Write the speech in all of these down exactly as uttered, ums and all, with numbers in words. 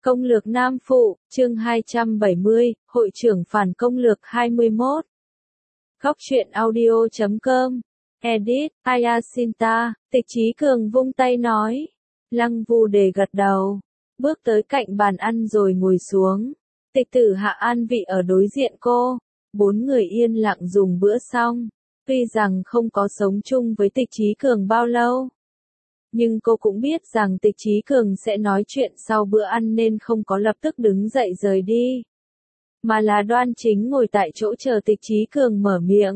Công lược Nam Phụ, chương hai trăm bảy mươi, Hội trưởng phản công lược hai mươi mốt. Góc truyện audio chấm com. Edit, Ayasinta, Tịch Chí Cường vung tay nói. Lăng Vu Đề gật đầu. Bước tới cạnh bàn ăn rồi ngồi xuống. Tịch Tử Hạ an vị ở đối diện cô. Bốn người yên lặng dùng bữa xong. Tuy rằng không có sống chung với Tịch Chí Cường bao lâu, nhưng cô cũng biết rằng Tịch Chí Cường sẽ nói chuyện sau bữa ăn nên không có lập tức đứng dậy rời đi, mà là đoan chính ngồi tại chỗ chờ Tịch Chí Cường mở miệng.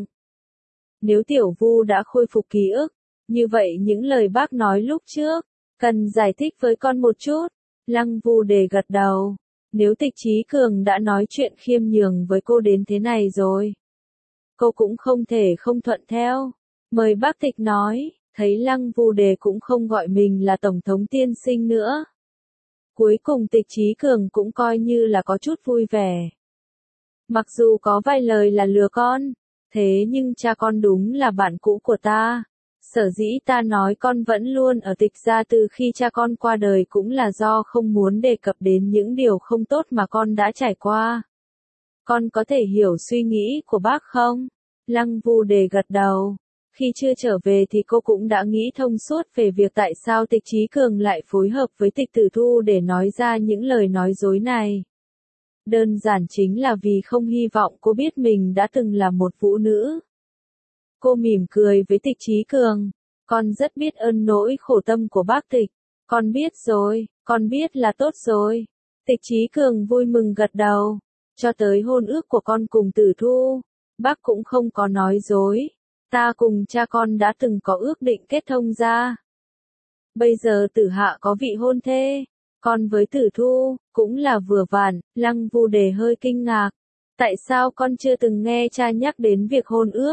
Nếu Tiểu Vu đã khôi phục ký ức, như vậy những lời bác nói lúc trước, cần giải thích với con một chút. Lăng Vu Đề gật đầu. Nếu Tịch Chí Cường đã nói chuyện khiêm nhường với cô đến thế này rồi, cô cũng không thể không thuận theo. Mời bác Tịch nói. Thấy Lăng Vu Đề cũng không gọi mình là Tổng thống tiên sinh nữa. Cuối cùng Tịch Chí Cường cũng coi như là có chút vui vẻ. Mặc dù có vài lời là lừa con, thế nhưng cha con đúng là bạn cũ của ta. Sở dĩ ta nói con vẫn luôn ở Tịch gia từ khi cha con qua đời cũng là do không muốn đề cập đến những điều không tốt mà con đã trải qua. Con có thể hiểu suy nghĩ của bác không? Lăng Vu Đề gật đầu. Khi chưa trở về thì cô cũng đã nghĩ thông suốt về việc tại sao Tịch Chí Cường lại phối hợp với Tịch Tử Thu để nói ra những lời nói dối này. Đơn giản chính là vì không hy vọng cô biết mình đã từng là một vũ nữ. Cô mỉm cười với Tịch Chí Cường. Con rất biết ơn nỗi khổ tâm của bác Tịch. Con biết rồi, con biết là tốt rồi. Tịch Chí Cường vui mừng gật đầu. Cho tới hôn ước của con cùng Tử Thu, bác cũng không có nói dối. Ta cùng cha con đã từng có ước định kết thông ra. Bây giờ Tử Hạ có vị hôn thê, con với Tử Thu, cũng là vừa vặn. Lăng Vu Đề hơi kinh ngạc. Tại sao con chưa từng nghe cha nhắc đến việc hôn ước?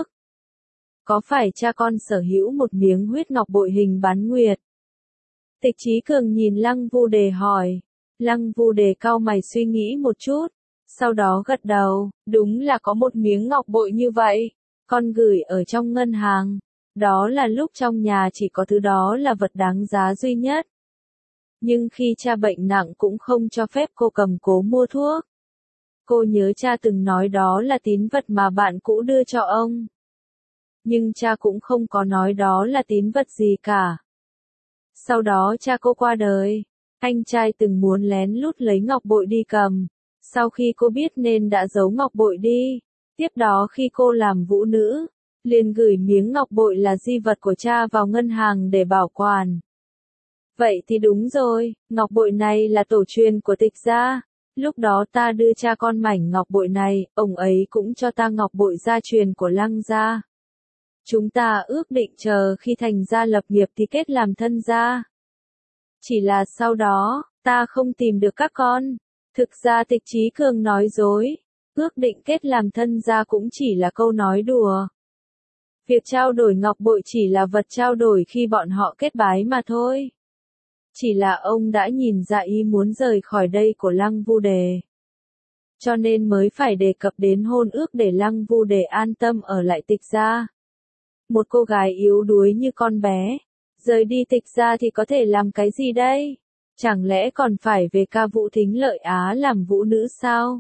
Có phải cha con sở hữu một miếng huyết ngọc bội hình bán nguyệt? Tịch Chí Cường nhìn Lăng Vu Đề hỏi. Lăng Vu Đề cau mày suy nghĩ một chút, sau đó gật đầu. Đúng là có một miếng ngọc bội như vậy. Con gửi ở trong ngân hàng. Đó là lúc trong nhà chỉ có thứ đó là vật đáng giá duy nhất. Nhưng khi cha bệnh nặng cũng không cho phép cô cầm cố mua thuốc. Cô nhớ cha từng nói đó là tín vật mà bạn cũ đưa cho ông. Nhưng cha cũng không có nói đó là tín vật gì cả. Sau đó cha cô qua đời, anh trai từng muốn lén lút lấy ngọc bội đi cầm. Sau khi cô biết nên đã giấu ngọc bội đi. Tiếp đó khi cô làm vũ nữ, liền gửi miếng ngọc bội là di vật của cha vào ngân hàng để bảo quản. Vậy thì đúng rồi, ngọc bội này là tổ truyền của Tịch gia. Lúc đó ta đưa cha con mảnh ngọc bội này, ông ấy cũng cho ta ngọc bội gia truyền của Lăng gia. Chúng ta ước định chờ khi thành gia lập nghiệp thì kết làm thân gia. Chỉ là sau đó, ta không tìm được các con. Thực ra Tịch Chí Cường nói dối. Ước định kết làm thân gia cũng chỉ là câu nói đùa. Việc trao đổi ngọc bội chỉ là vật trao đổi khi bọn họ kết bái mà thôi. Chỉ là ông đã nhìn ra ý muốn rời khỏi đây của Lăng Vu Đề, cho nên mới phải đề cập đến hôn ước để Lăng Vu Đề an tâm ở lại Tịch gia. Một cô gái yếu đuối như con bé, rời đi Tịch gia thì có thể làm cái gì đây? Chẳng lẽ còn phải về ca vũ Thính Lợi Á làm vũ nữ sao?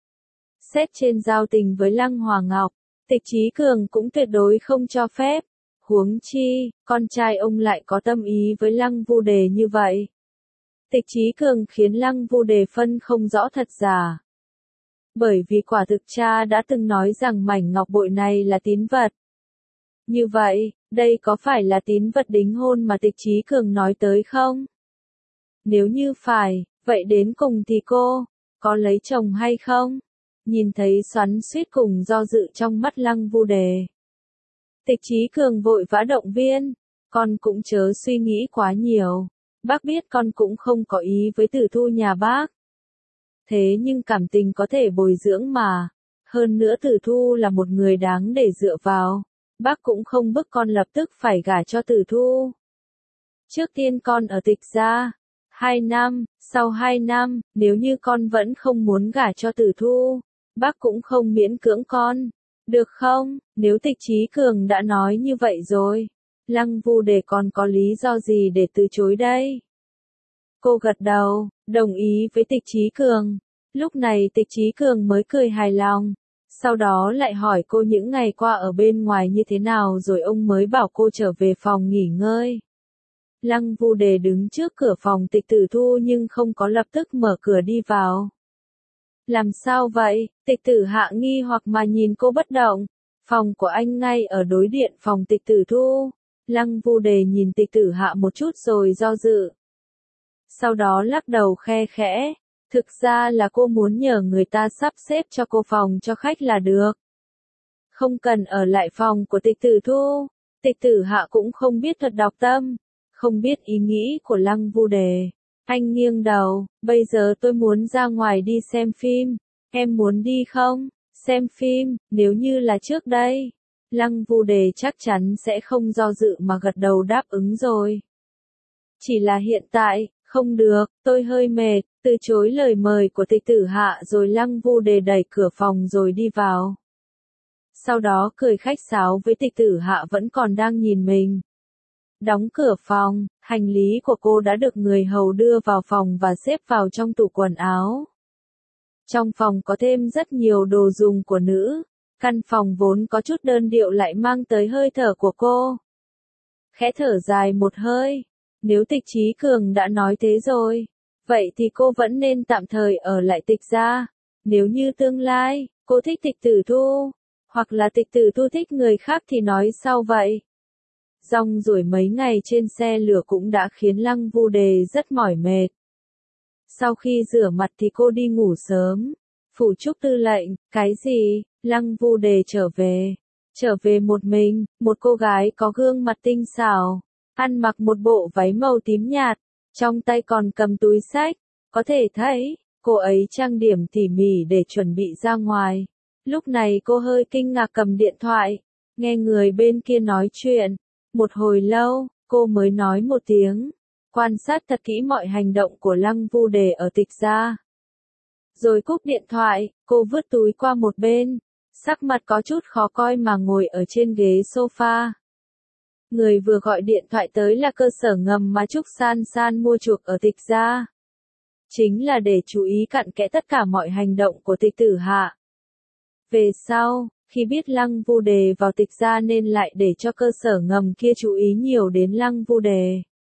Xét trên giao tình với Lăng Hòa Ngọc, Tịch Chí Cường cũng tuyệt đối không cho phép. Huống chi, con trai ông lại có tâm ý với Lăng Vu Đề như vậy. Tịch Chí Cường khiến Lăng Vu Đề phân không rõ thật giả. Bởi vì quả thực cha đã từng nói rằng mảnh ngọc bội này là tín vật. Như vậy, đây có phải là tín vật đính hôn mà Tịch Chí Cường nói tới không? Nếu như phải, vậy đến cùng thì cô có lấy chồng hay không? Nhìn thấy xoắn xuýt cùng do dự trong mắt Lăng Vu Đề, Tịch Chí Cường vội vã động viên. Con cũng chớ suy nghĩ quá nhiều. Bác biết con cũng không có ý với Tử Thu nhà bác. Thế nhưng cảm tình có thể bồi dưỡng mà. Hơn nữa Tử Thu là một người đáng để dựa vào. Bác cũng không bức con lập tức phải gả cho Tử Thu. Trước tiên con ở Tịch gia hai năm, sau hai năm, nếu như con vẫn không muốn gả cho Tử Thu, bác cũng không miễn cưỡng con. Được không? Nếu Tịch Chí Cường đã nói như vậy rồi, Lăng Vu Đề còn có lý do gì để từ chối đây? Cô gật đầu, đồng ý với Tịch Chí Cường. Lúc này Tịch Chí Cường mới cười hài lòng. Sau đó lại hỏi cô những ngày qua ở bên ngoài như thế nào rồi ông mới bảo cô trở về phòng nghỉ ngơi. Lăng Vu Đề đứng trước cửa phòng Tịch Tử Thu nhưng không có lập tức mở cửa đi vào. Làm sao vậy? Tịch Tử Hạ nghi hoặc mà nhìn cô bất động. Phòng của anh ngay ở đối điện phòng Tịch Tử Thu. Lăng Vu Đề nhìn Tịch Tử Hạ một chút rồi do dự. Sau đó lắc đầu khe khẽ. Thực ra là cô muốn nhờ người ta sắp xếp cho cô phòng cho khách là được. Không cần ở lại phòng của Tịch Tử Thu. Tịch Tử Hạ cũng không biết thuật đọc tâm. Không biết ý nghĩ của Lăng Vu Đề. Anh nghiêng đầu, bây giờ tôi muốn ra ngoài đi xem phim. Em muốn đi không? Xem phim, nếu như là trước đây. Lăng Vu Đề chắc chắn sẽ không do dự mà gật đầu đáp ứng rồi. Chỉ là hiện tại, không được, tôi hơi mệt, từ chối lời mời của Tịch Tử Hạ rồi Lăng Vu Đề đẩy cửa phòng rồi đi vào. Sau đó cười khách sáo với Tịch Tử Hạ vẫn còn đang nhìn mình. Đóng cửa phòng, hành lý của cô đã được người hầu đưa vào phòng và xếp vào trong tủ quần áo. Trong phòng có thêm rất nhiều đồ dùng của nữ. Căn phòng vốn có chút đơn điệu lại mang tới hơi thở của cô. Khẽ thở dài một hơi. Nếu Tịch Chí Cường đã nói thế rồi, vậy thì cô vẫn nên tạm thời ở lại Tịch gia. Nếu như tương lai, cô thích Tịch Tử Thu, hoặc là Tịch Tử Thu thích người khác thì nói sau vậy. Rong ruổi mấy ngày trên xe lửa cũng đã khiến Lăng Vu Đề rất mỏi mệt. Sau khi rửa mặt thì cô đi ngủ sớm. Phủ Trúc tư lệnh, cái gì? Lăng Vu Đề trở về. Trở về một mình, một cô gái có gương mặt tinh xảo, ăn mặc một bộ váy màu tím nhạt, trong tay còn cầm túi xách. Có thể thấy, cô ấy trang điểm tỉ mỉ để chuẩn bị ra ngoài. Lúc này cô hơi kinh ngạc cầm điện thoại, nghe người bên kia nói chuyện. Một hồi lâu, cô mới nói một tiếng, quan sát thật kỹ mọi hành động của Lăng Vu Đề ở Tịch gia. Rồi cúp điện thoại, cô vứt túi qua một bên, sắc mặt có chút khó coi mà ngồi ở trên ghế sofa. Người vừa gọi điện thoại tới là cơ sở ngầm mà Trúc San San mua chuộc ở Tịch gia. Chính là để chú ý cặn kẽ tất cả mọi hành động của Tịch Tử Hạ. Về sau, khi biết Lăng Vu Đề vào Tịch gia nên lại để cho cơ sở ngầm kia chú ý nhiều đến Lăng Vu Đề.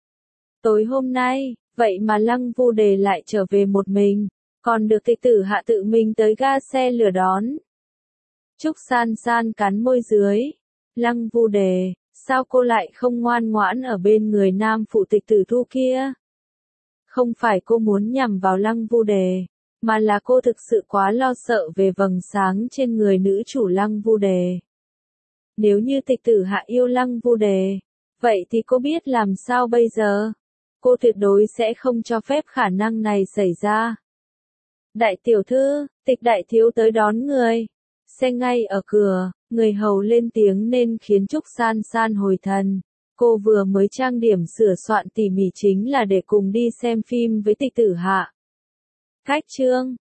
Tối hôm nay, vậy mà Lăng Vu Đề lại trở về một mình, còn được Tịch Tử Hạ tự mình tới ga xe lửa đón. Trúc San San cắn môi dưới. Lăng Vu Đề, sao cô lại không ngoan ngoãn ở bên người nam phụ Tịch Tử Thu kia? Không phải cô muốn nhằm vào Lăng Vu Đề, mà là cô thực sự quá lo sợ về vầng sáng trên người nữ chủ Lăng Vu Đề. Nếu như Tịch Tử Hạ yêu Lăng Vu Đề, vậy thì cô biết làm sao bây giờ? Cô tuyệt đối sẽ không cho phép khả năng này xảy ra. Đại tiểu thư, Tịch đại thiếu tới đón người. Xe ngay ở cửa, người hầu lên tiếng nên khiến Trúc San San hồi thần. Cô vừa mới trang điểm sửa soạn tỉ mỉ chính là để cùng đi xem phim với Tịch Tử Hạ. Cách chương